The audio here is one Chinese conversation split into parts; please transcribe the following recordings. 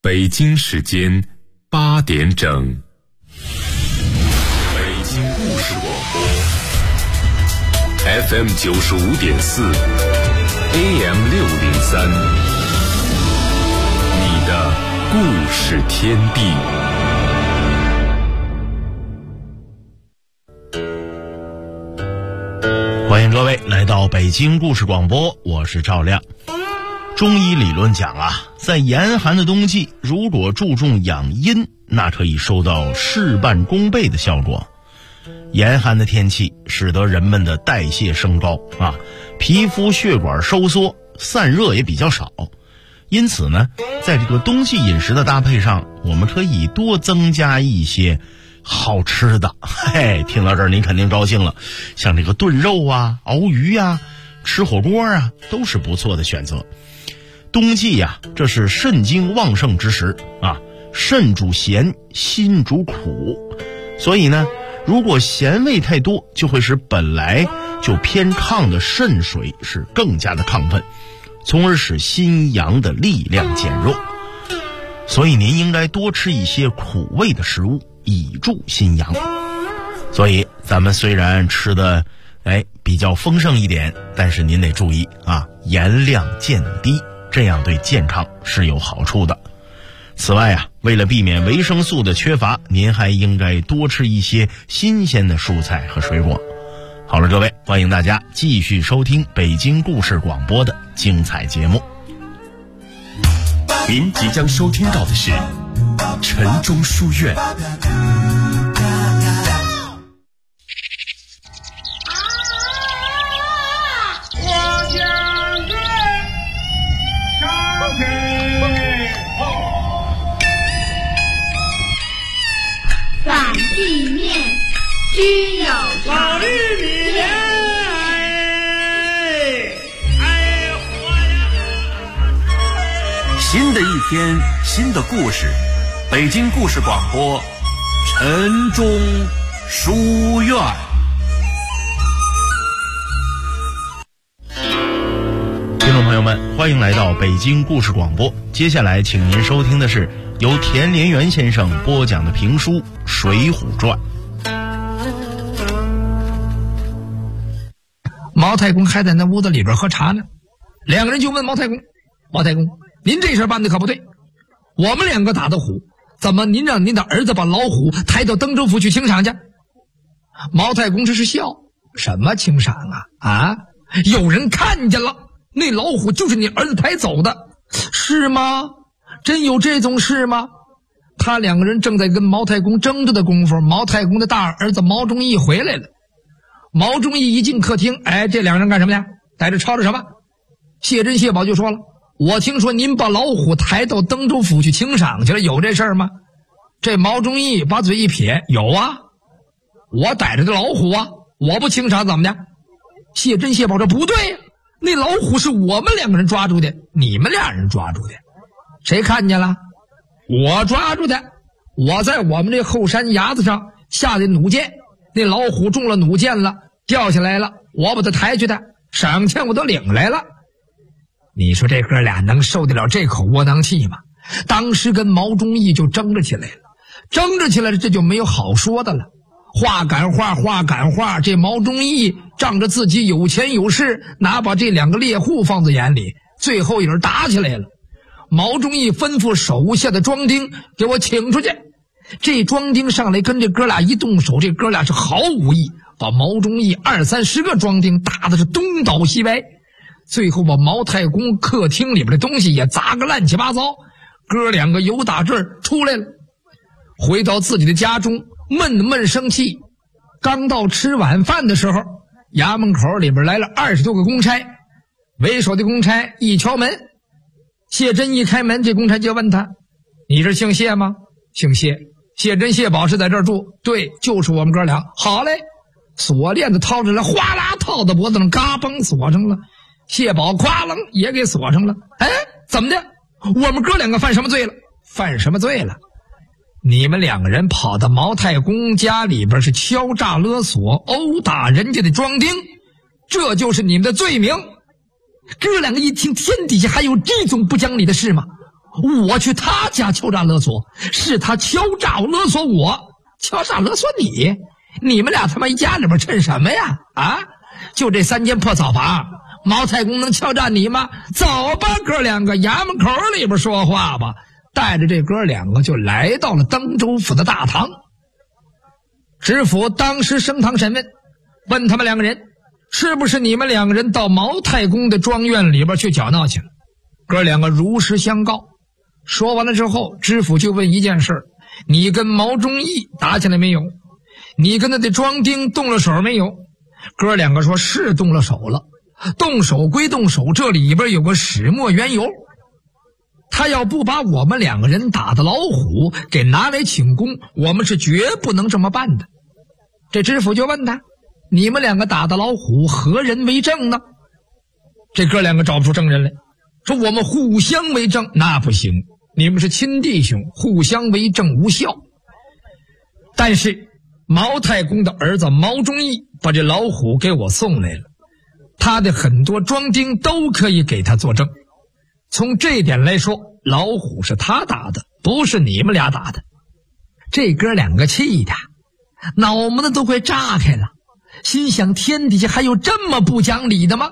北京时间8点整，北京故事广播 FM 95.4 AM 603，你的故事天地。 欢迎各位来到北京故事广播，我是赵亮。中医理论讲啊，在严寒的冬季，如果注重养阴，那可以收到事半功倍的效果。严寒的天气使得人们的代谢升高啊，皮肤血管收缩，散热也比较少。因此呢，在这个冬季饮食的搭配上，我们可以多增加一些好吃的。听到这儿您肯定高兴了，像这个炖肉啊、熬鱼啊、吃火锅啊，都是不错的选择。冬季呀，这是肾精旺盛之时啊，肾主咸，心主苦，所以呢，如果咸味太多，就会使本来就偏亢的肾水是更加的亢奋，从而使心阳的力量减弱。所以您应该多吃一些苦味的食物，以助心阳。所以咱们虽然吃的比较丰盛一点，但是您得注意啊，盐量渐低，这样对健康是有好处的。此外啊，为了避免维生素的缺乏，您还应该多吃一些新鲜的蔬菜和水果。好了，各位，欢迎大家继续收听北京故事广播的精彩节目。 您即将收听到的是城中书院。 反地面居有常， 新的一天，新的故事，北京故事广播，城中书院。 听众朋友们，欢迎来到北京故事广播。接下来请您收听的是由田连元先生播讲的评书《水浒传》。 毛太公还在那屋子里边喝茶呢，两个人就问毛太公：“毛太公，您这事办的可不对，我们两个打的虎，怎么您让您的儿子把老虎抬到登州府去清赏去？”毛太公这是笑：“什么清赏啊？有人看见了，那老虎就是你儿子抬走的，是吗？真有这种事吗？”他两个人正在跟毛太公争着的功夫，毛太公的大儿子毛忠义回来了。毛忠义一进客厅，这两个人干什么呀？在这吵着什么？谢珍谢宝就说了：“我听说您把老虎抬到登州府去清赏去了，有这事儿吗？”这毛忠义把嘴一撇：“有啊，我逮着这老虎啊，我不清赏怎么的？”谢珍谢宝说：“不对呀，那老虎是我们两个人抓住的，你们俩人抓住的，谁看见了？我抓住的，我在我们这后山崖子上下的弩箭，那老虎中了弩箭了，掉下来了，我把它抬去的，赏钱我都领来了。”你说这哥俩能受得了这口窝囊气吗？当时跟毛忠义就争着起来了，这就没有好说的了。话赶话，这毛忠义仗着自己有钱有势，哪把这两个猎户放在眼里，最后也是打起来了。毛忠义吩咐手下的庄丁给我请出去。这庄丁上来跟这哥俩一动手，这哥俩是毫无意，把毛忠义20-30个庄丁打的是东倒西歪，最后把毛太公客厅里边的东西也砸个乱七八糟。哥两个由打这儿出来了，回到自己的家中，闷生气。刚到吃晚饭的时候，衙门口里边来了20多个公差，为首的公差一敲门，谢珍一开门，这公差就问他：“你是姓谢吗？”“姓谢。”“谢珍谢宝是在这儿住？”“对，就是我们哥俩。”“好嘞。”锁链子掏出来，哗啦套到脖子上，嘎嘣锁上了。谢宝咵楞也给锁上了。怎么的？我们哥两个犯什么罪了？犯什么罪了？你们两个人跑到毛太公家里边是敲诈勒索，殴打人家的庄丁，这就是你们的罪名。哥两个一听，天底下还有这种不讲理的事吗？ 我去他家敲诈勒索，是他敲诈勒索我，敲诈勒索你，你们俩他妈一家里边趁什么呀？啊，就这3间破草房，毛太公能敲诈你吗？走吧，哥两个，衙门口里边说话吧。带着这哥两个就来到了登州府的大堂。知府当时升堂审问，问他们2个人，是不是你们2个人到毛太公的庄院里边去搅闹去了？哥两个如实相告。说完了之后，知府就问一件事，你跟毛忠义打起来没有？你跟他的庄丁动了手没有？哥两个说是动了手了，动手归动手，这里边有个始末缘由。他要不把我们2个人打的老虎给拿来请功，我们是绝不能这么办的。这知府就问他，你们2个打的老虎何人为证呢？这哥两个找不出证人来，说我们互相为证。那不行，你们是亲弟兄，互相为证无效。但是毛太公的儿子毛忠义把这老虎给我送来了，他的很多庄丁都可以给他作证。从这点来说，老虎是他打的，不是你们俩打的。这哥两个气的脑门子都快炸开了，心想天底下还有这么不讲理的吗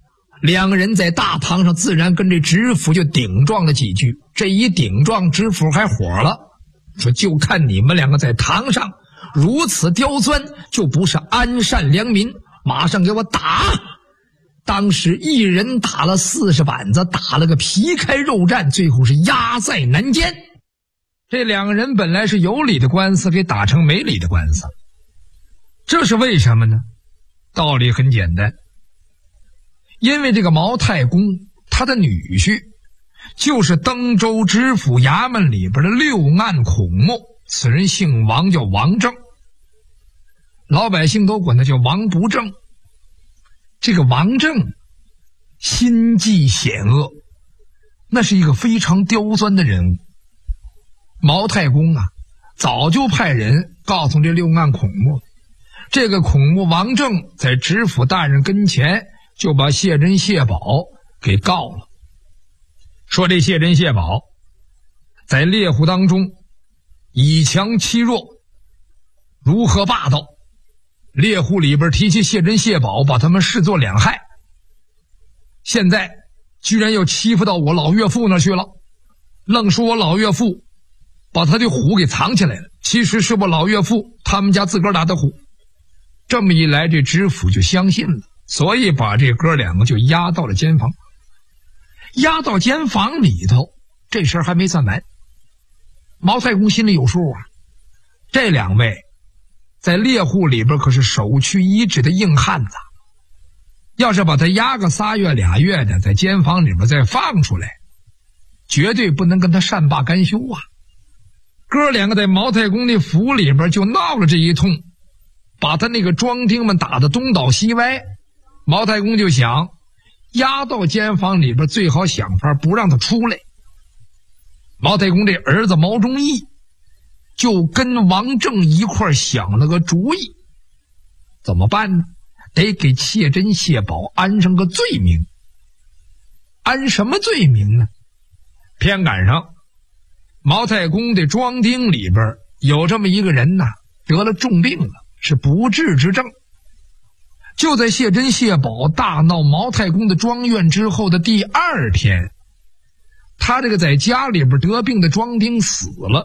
？2个人在大堂上自然跟这知府就顶撞了几句。这一顶撞，知府还火了，说就看你们2个在堂上如此刁钻，就不是安善良民，马上给我打。当时一人打了40板子，打了个皮开肉绽，最后是压在南监。这2个人本来是有理的官司，给打成没理的官司。这是为什么呢？道理很简单，因为这个毛太公他的女婿就是登州知府衙门里边的6案孔目，此人姓王，叫王正，老百姓都管他叫王不正。这个王正心计险恶，那是一个非常刁钻的人物。毛太公啊，早就派人告诉这6案孔目，这个孔目王正在知府大人跟前就把谢珍谢宝给告了，说这谢珍谢宝在猎户当中以强欺弱，如何霸道，猎户里边提起谢珍谢宝，把他们视作2害，现在居然又欺负到我老岳父那去了，愣说我老岳父把他的虎给藏起来了，其实是我老岳父他们家自个儿打的虎。这么一来，这知府就相信了，所以把这哥2个就押到了监房。押到监房里头，这事儿还没算完。毛太公心里有数啊，这2位在猎户里边可是首屈一指的硬汉子，要是把他押个3月2月的，在监房里边再放出来，绝对不能跟他善罢甘休啊。哥2个在毛太公的府里边就闹了这一通，把他那个庄丁们打得东倒西歪。毛太公就想押到监房里边，最好想法不让他出来。毛太公这儿子毛忠义就跟王正一块想了个主意，怎么办呢？得给谢珍谢宝安上个罪名。安什么罪名呢？偏赶上毛太公的庄丁里边有这么一个人呐，得了重病了，是不治之症。就在谢珍谢宝大闹毛太公的庄院之后的第2天，他这个在家里边得病的庄丁死了。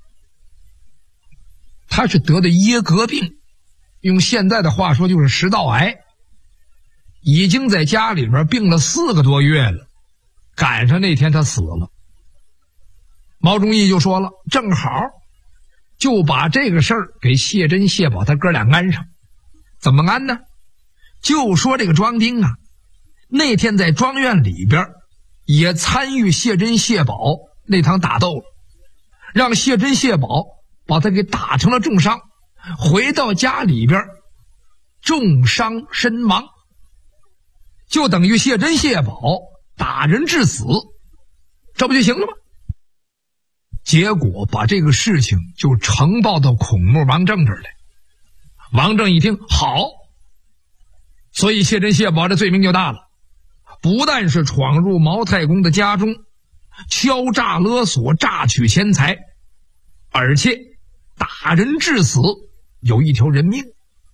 他是得的噎膈病，用现在的话说就是食道癌，已经在家里边病了4个多月了，赶上那天他死了。毛忠义就说了，正好就把这个事儿给谢珍谢宝他哥俩安上。怎么安呢？就说这个庄丁啊，那天在庄院里边也参与谢珍谢宝那场打斗了，让谢珍谢宝把他给打成了重伤，回到家里边重伤身亡，就等于谢珍谢宝打人致死，这不就行了吗？结果把这个事情就呈报到孔目王正这儿来。王正一听好，所以谢珍谢宝这罪名就大了，不但是闯入毛太公的家中， 敲诈勒索，榨取钱财，而且打人致死，有一条人命。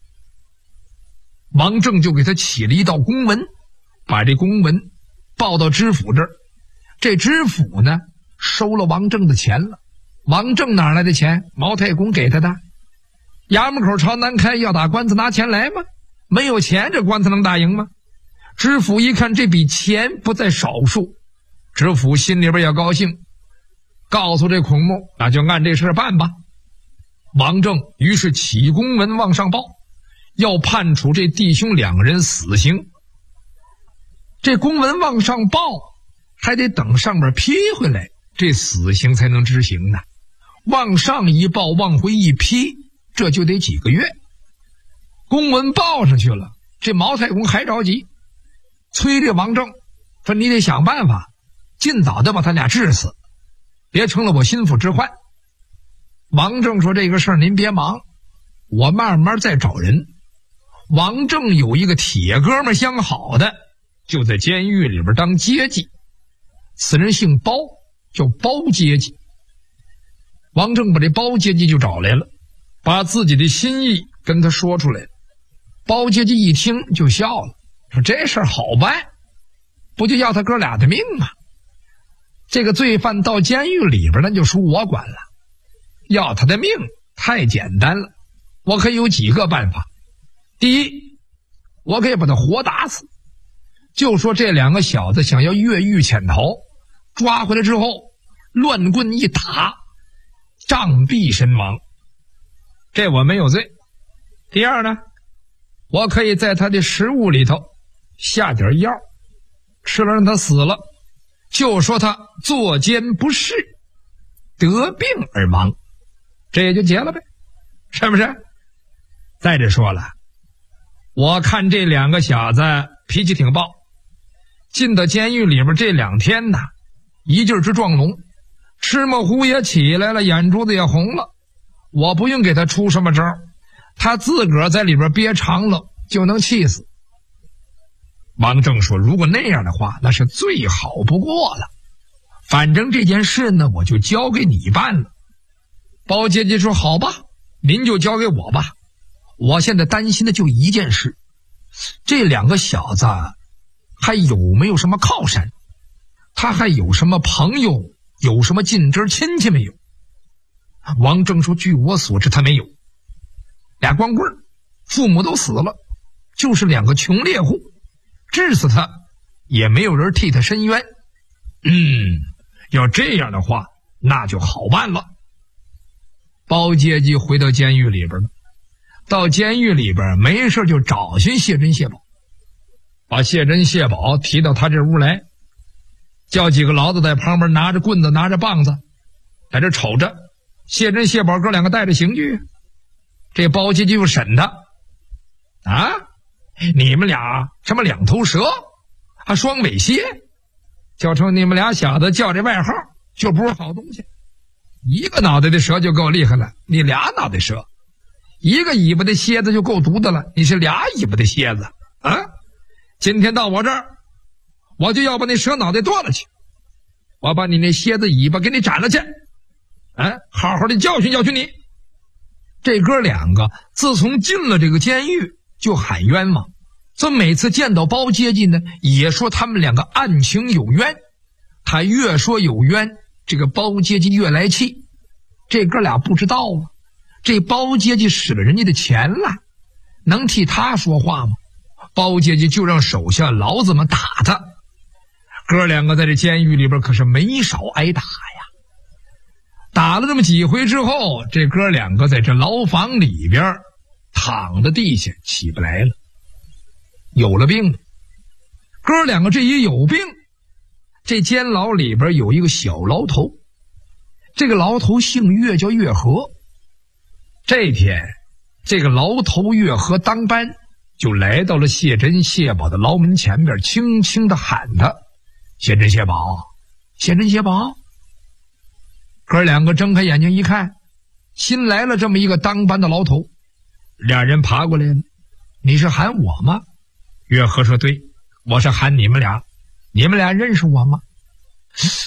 王正就给他起了一道公文，把这公文报到知府这儿。这知府呢，收了王正的钱了。王正哪来的钱？毛太公给他的。衙门口朝南开，要打官司拿钱来吗？没有钱，这官司能打赢吗？知府一看这笔钱不在少数，知府心里边也高兴，告诉这孔目，那就按这事办吧。王正于是起公文往上报，要判处这弟兄两人死刑。这公文往上报，还得等上面批回来，这死刑才能执行呢。往上一报，往回一批，这就得几个月。公文报上去了，这毛太公还着急，催这王正说：“你得想办法，尽早的把他俩治死，别成了我心腹之患。”王正说：“这个事儿您别忙，我慢慢再找人。”王正有一个铁哥们相好的，就在监狱里边当阶级，此人姓包，叫包阶级。王正把这包阶级就找来了，把自己的心意跟他说出来。包阶级一听就笑了，说：“这事儿好办，不就要他哥俩的命吗？这个罪犯到监狱里边那就属我管了，要他的命太简单了，我可以有几个办法。第一，我可以把他活打死，就说这两个小子想要越狱潜逃，抓回来之后乱棍一打，杖毙身亡，这我没有罪。第二呢，我可以在他的食物里头下点药，吃了让他死了，就说他作奸不仕，得病而亡，这也就结了呗，是不是？再者说了，我看这两个小子脾气挺暴，进到监狱里边这2天呢，一劲儿直撞聋，吃墨糊也起来了，眼珠子也红了。我不用给他出什么招，他自个儿在里边憋长了就能气死。王正说：“如果那样的话，那是最好不过了。反正这件事呢，我就交给你办了。”包阶级说：“好吧，您就交给我吧。我现在担心的就一件事，这两个小子还有没有什么靠山？他还有什么朋友？有什么近支亲戚没有？”王正说：“据我所知，他没有。俩光棍，父母都死了，就是2个穷猎户，治死他也没有人替他伸冤。要这样的话，那就好办了。”包阶级回到监狱里边了，到监狱里边没事就找寻谢珍谢宝，把谢珍谢宝提到他这屋来，叫几个牢子在旁边拿着棍子拿着棒子在这瞅着。谢珍谢宝哥2个带着刑具，这包阶级就审他啊，你们俩什么2头蛇啊，双尾蝎，叫成你们俩小子叫这外号就不是好东西。一个脑袋的蛇就够厉害了，你俩脑袋蛇；一个尾巴的蝎子就够毒的了，你是俩尾巴的蝎子啊！今天到我这儿，我就要把那蛇脑袋剁了去，我把你那蝎子尾巴给你斩了去，好好的教训教训你。这哥2个自从进了这个监狱就喊冤枉，这每次见到包阶级呢，也说他们2个案情有冤。他越说有冤，这个包阶级越来气。这哥俩不知道啊，这包阶级使了人家的钱了，能替他说话吗？包阶级就让手下牢子们打他。哥2个在这监狱里边可是没少挨打呀。打了这么几回之后，这哥2个在这牢房里边躺在地下起不来了，有了病了。哥2个这一有病，这监牢里边有一个小牢头，这个牢头姓岳，叫岳和。这天这个牢头岳和当班就来到了谢珍谢宝的牢门前边，轻轻地喊他：“谢珍谢宝，谢珍谢宝。”哥2个睁开眼睛一看，新来了这么一个当班的牢头。俩人爬过来了：“你是喊我吗？”岳和说：“对，我是喊你们俩。你们俩认识我吗？”谢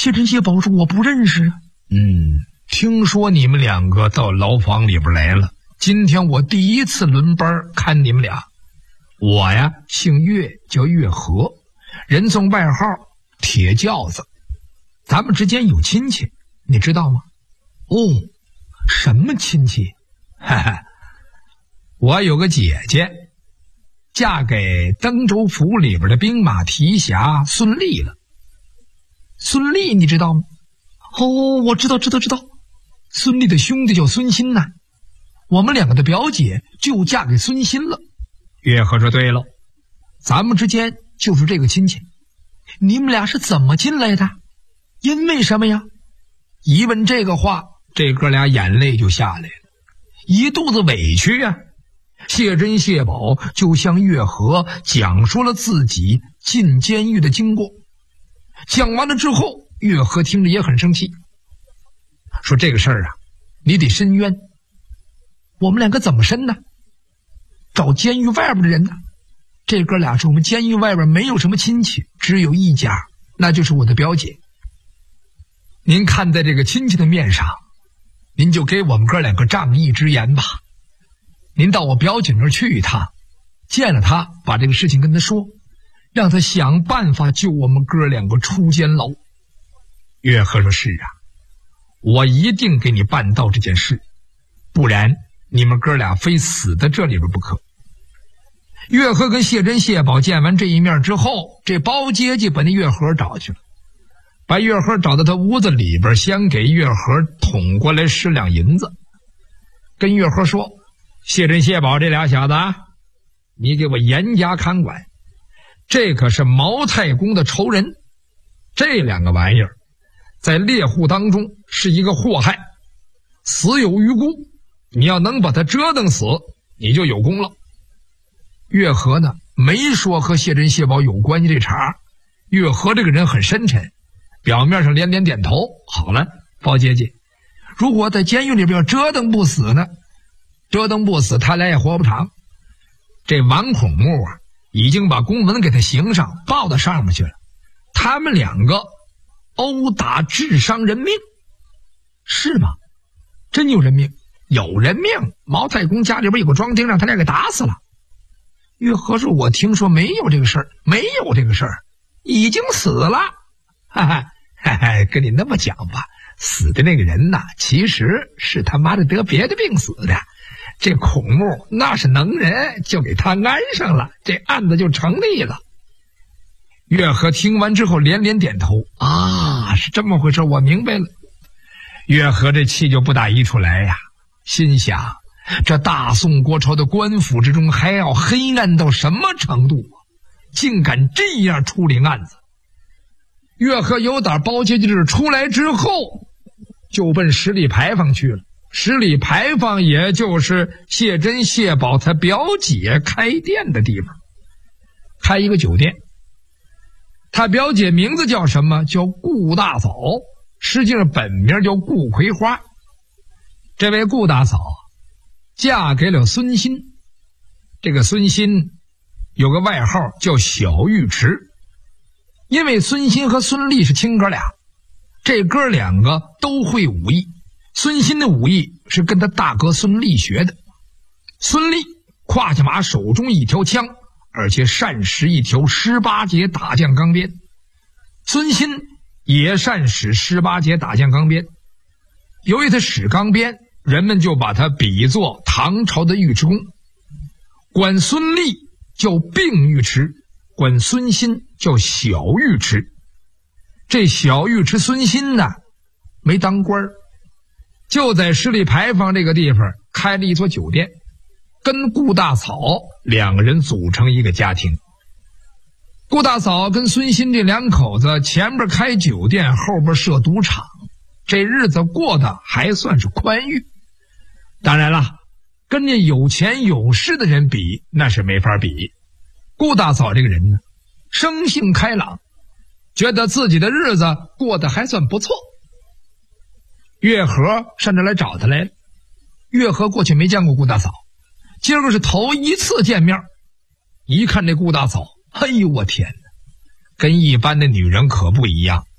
谢珍谢宝说我不认识啊。听说你们两个到牢房里边来了，今天我第一次轮班看你们俩。我呀姓岳，叫岳和，人送外号铁轿子，咱们之间有亲戚，你知道吗？哦，什么亲戚？哈哈，我有个姐姐嫁给登州府里边的兵马提辖孙俪了。孙俪你知道吗？哦，我知道。孙俪的兄弟叫孙鑫呐，我们两个的表姐就嫁给孙鑫了。岳和说对了，咱们之间就是这个亲戚。你们俩是怎么进来的？因为什么呀？一问这个话，这哥俩眼泪就下来了，一肚子委屈呀。谢珍谢宝就向岳和讲述了自己进监狱的经过。讲完了之后，岳和听着也很生气，说这个事儿啊，你得申冤。我们两个怎么申呢？找监狱外边的人呢。这哥俩说我们监狱外边没有什么亲戚，只有一家，那就是我的表姐。您看在这个亲戚的面上，您就给我们哥两个仗义直言吧。您到我表姐那儿去一趟，见了他，把这个事情跟他说，让他想办法救我们哥两个出监牢。岳和说是啊，我一定给你办到这件事，不然你们哥俩非死在这里边不可。岳和跟谢珍谢宝见完这一面之后，这包姐姐把那岳和找去了，把岳和找到他屋子里边，先给岳和捅过来10两银子，跟岳和说，谢珍谢宝这俩小子啊，你给我严加看管，这可是毛太公的仇人，这两个玩意儿在猎户当中是一个祸害，死有余辜，你要能把他折腾死，你就有功了。岳和呢没说和谢珍谢宝有关系这茬，岳和这个人很深沉，表面上连连点头。好了，包姐姐，如果在监狱里边折腾不死呢？折腾不死，他俩也活不长。这王孔木啊，已经把公文给他刑上报到上面去了。他们两个殴打致伤人命，是吗？真有人命？有人命。毛太公家里边有个庄丁，让他俩给打死了。岳和说我听说没有这个事儿，没有这个事儿，已经死了。哈哈，跟你那么讲吧，死的那个人呐，其实是他妈的得别的病死的。这孔木那是能人，就给他安上了，这案子就成立了。岳和听完之后连连点头，啊，是这么回事，我明白了。岳和这气就不打一处来呀，心想这大宋国朝的官府之中还要黑暗到什么程度啊，竟敢这样处理案子。岳和由打包街记出来之后，就奔十里牌坊去了。十里牌坊也就是谢珍谢宝他表姐开店的地方，开一个酒店。他表姐名字叫什么？叫顾大嫂，实际上本名叫顾葵花。这位顾大嫂嫁给了孙鑫，这个孙鑫有个外号叫小玉池，因为孙鑫和孙俪是亲哥俩，这哥两个都会武艺。孙鑫的武艺是跟他大哥孙俪学的，孙俪胯下马，手中一条枪，而且善使一条18节打将钢鞭。孙鑫也善使18节打将钢鞭，由于他使钢鞭，人们就把他比作唐朝的尉迟恭，管孙俪叫并尉迟，管孙鑫叫小尉迟。这小尉迟孙鑫呢，没当官，就在十里牌坊这个地方开了一所酒店，跟顾大嫂两个人组成一个家庭。顾大嫂跟孙鑫这两口子前边开酒店，后边设赌场，这日子过得还算是宽裕。当然了，跟那有钱有势的人比，那是没法比。顾大嫂这个人呢，生性开朗，觉得自己的日子过得还算不错。岳和上这来找他来了，岳和过去没见过顾大嫂，今儿个是头一次见面。一看这顾大嫂，哎呦我天哪，跟一般的女人可不一样，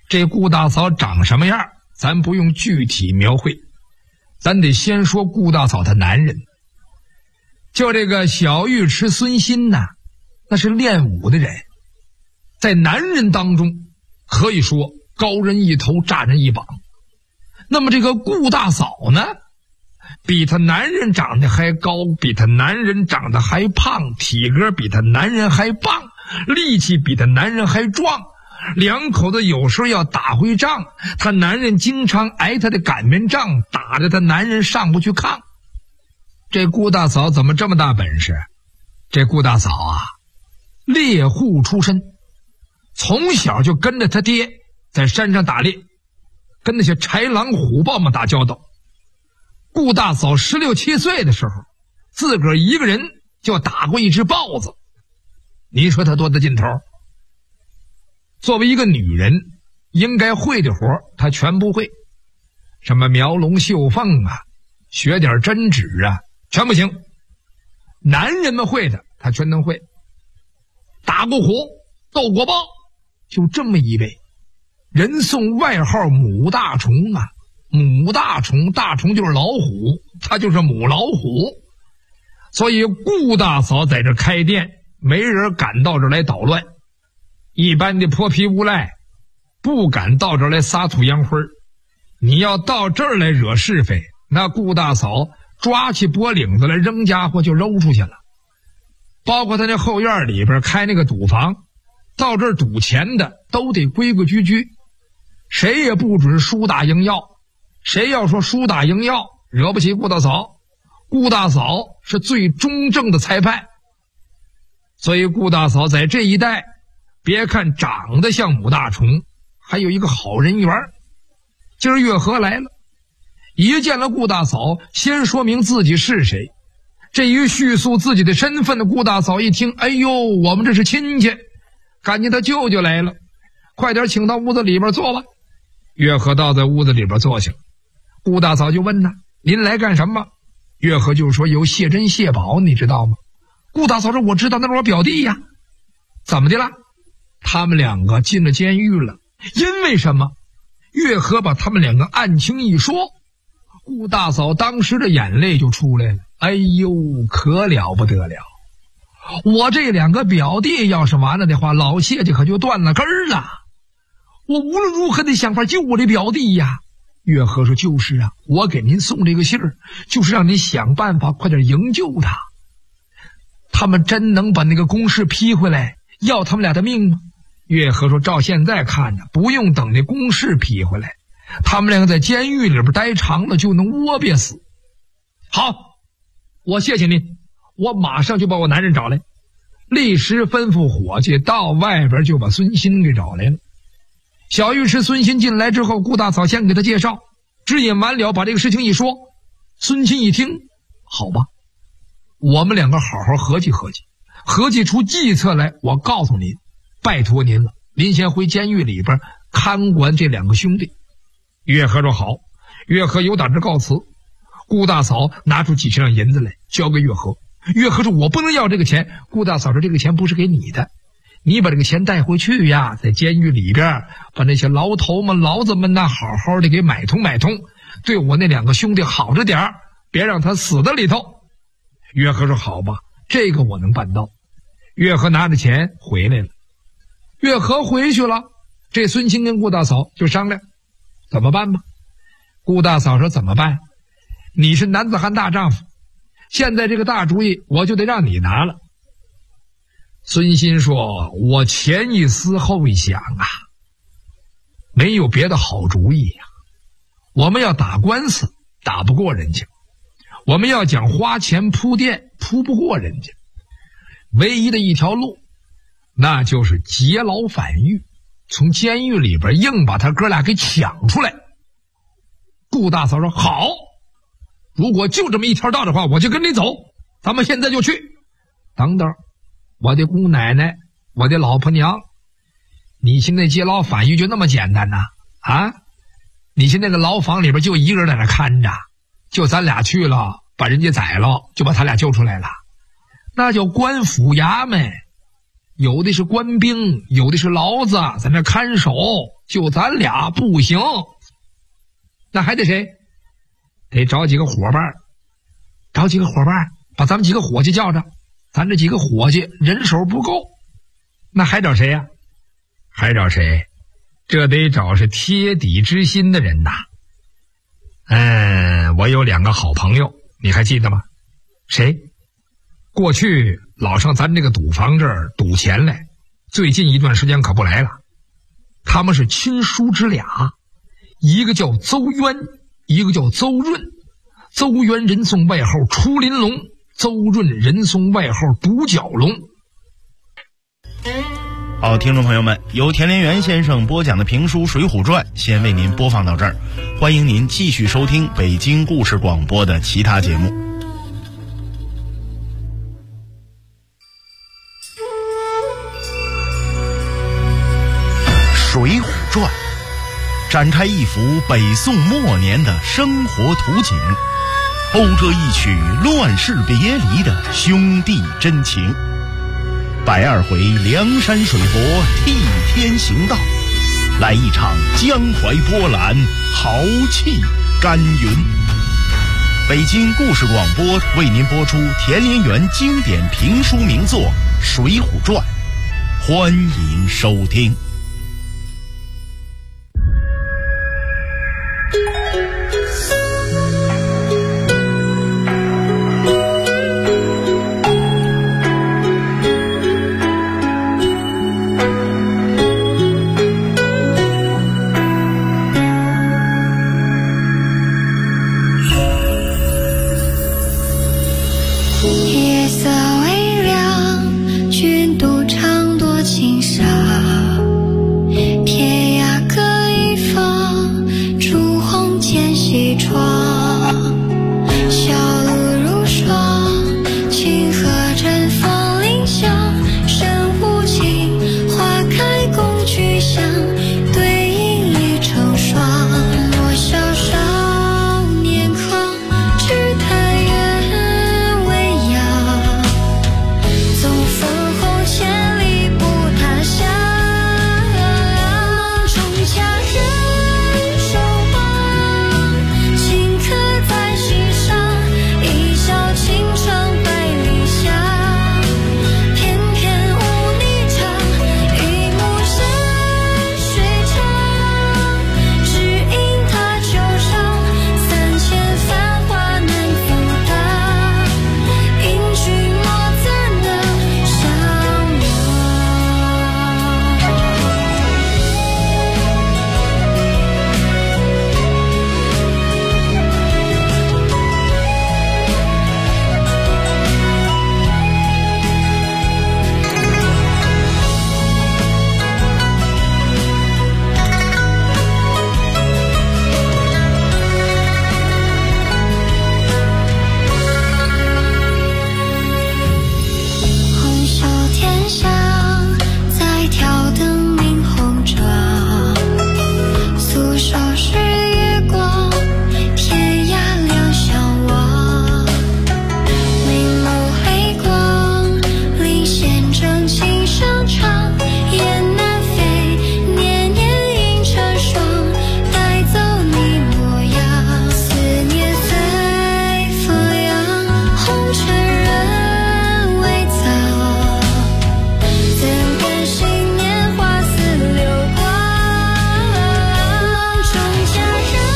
这顾大嫂长什么样，咱不用具体描绘，咱得先说顾大嫂的男人。就这个小尉迟孙新呐，那是练武的人，在男人当中可以说高人一头，炸人一膀。那么这个顾大嫂呢，比他男人长得还高，比他男人长得还胖，体格比他男人还棒，力气比他男人还壮。两口子有时候要打回仗，他男人经常挨他的擀面杖，打得他男人上不去炕。这顾大嫂怎么这么大本事？这顾大嫂啊，猎户出身，从小就跟着他爹在山上打猎，跟那些豺狼虎豹们打交道。顾大嫂16、17岁的时候，自个儿一个人就打过一只豹子。您说她多大劲头？作为一个女人，应该会的活她全不会，什么描龙绣凤啊，学点针指啊，全不行。男人们会的她全能会。打过虎，斗过豹，就这么一位，人送外号母大虫啊。母大虫，大虫就是老虎，他就是母老虎。所以顾大嫂在这开店，没人敢到这儿来捣乱。一般的泼皮无赖不敢到这儿来撒土扬灰，你要到这儿来惹是非，那顾大嫂抓起脖领子来扔家伙就揉出去了。包括他那后院里边开那个赌房，到这儿赌钱的都得规规矩矩，谁也不准输打赢要。谁要说输打赢要，惹不起顾大嫂。顾大嫂是最中正的裁判，所以顾大嫂在这一带，别看长得像母大虫，还有一个好人缘。今儿月和来了，一见了顾大嫂，先说明自己是谁。这一叙述自己的身份的顾大嫂一听，哎呦，我们这是亲戚，感情他舅舅来了，快点请到屋子里边坐吧。月和倒在屋子里边坐下了。顾大嫂就问他，您来干什么？月和就说有谢珍谢宝，你知道吗？顾大嫂说我知道，那是我表弟呀。怎么的了？他们两个进了监狱了。因为什么？月和把他们两个案情一说，顾大嫂当时的眼泪就出来了。哎呦，可了不得了，我这两个表弟要是完了的话，老谢家可就断了根儿了。我无论如何得想法救我这表弟呀。月和说就是啊，我给您送这个信儿，就是让您想办法快点营救他。他们真能把那个公事批回来，要他们俩的命吗？月和说照现在看着，不用等那公事批回来，他们两个在监狱里边待长了就能窝憋死。好，我谢谢您，我马上就把我男人找来。立时吩咐伙计到外边就把孙新给找来了。小尉迟孙新进来之后，顾大嫂先给他介绍，知隐完了把这个事情一说。孙新一听，好吧，我们两个好好合计合计，合计出计策来，我告诉您，拜托您了，您先回监狱里边看管这两个兄弟。月和说好。月和有胆子告辞。顾大嫂拿出几十两银子来交给月和。月和说我不能要这个钱。顾大嫂说这个钱不是给你的，你把这个钱带回去呀，在监狱里边把那些牢头们牢子们呐好好的给买通买通，对我那两个兄弟好着点，别让他死在里头。月和说好吧，这个我能办到。月和拿着钱回来了。月和回去了，这孙清跟顾大嫂就商量怎么办吧。顾大嫂说怎么办？你是男子汉大丈夫，现在这个大主意我就得让你拿了。孙新说我前一思后一想啊，没有别的好主意呀。我们要打官司打不过人家，我们要讲花钱铺垫铺不过人家，唯一的一条路那就是劫牢反狱，从监狱里边硬把他哥俩给抢出来。顾大嫂说好，如果就这么一条道的话，我就跟你走，咱们现在就去。等等，我的姑奶奶，我的老婆娘，你现在劫牢反狱就那么简单呐？啊，你现在个牢房里边就一个人在那看着，就咱俩去了把人家宰了，就把他俩救出来了，那叫官府衙门，有的是官兵，有的是牢子在那看守， 就咱俩不行，那还得谁？得找几个伙伴，把咱们几个伙计叫着。咱这几个伙计人手不够，那还找谁呀？还找谁？这得找是贴底知心的人呐。我有2个好朋友，你还记得吗？谁？过去老上咱这个赌房这儿赌钱来，最近一段时间可不来了。他们是亲叔之俩，一个叫邹渊，一个叫邹润。邹渊人送外号出林龙，邹润人送外号独角龙。 好，听众朋友们，由田连元先生播讲的评书《水浒传》先为您播放到这儿，欢迎您继续收听北京故事广播的其他节目。《水浒传》展开一幅北宋末年的生活图景，讴歌一曲乱世别离的兄弟真情。120回梁山水泊替天行道，来一场江淮波澜，豪气干云。北京故事广播为您播出田连元经典评书名作《水浒传》，欢迎收听。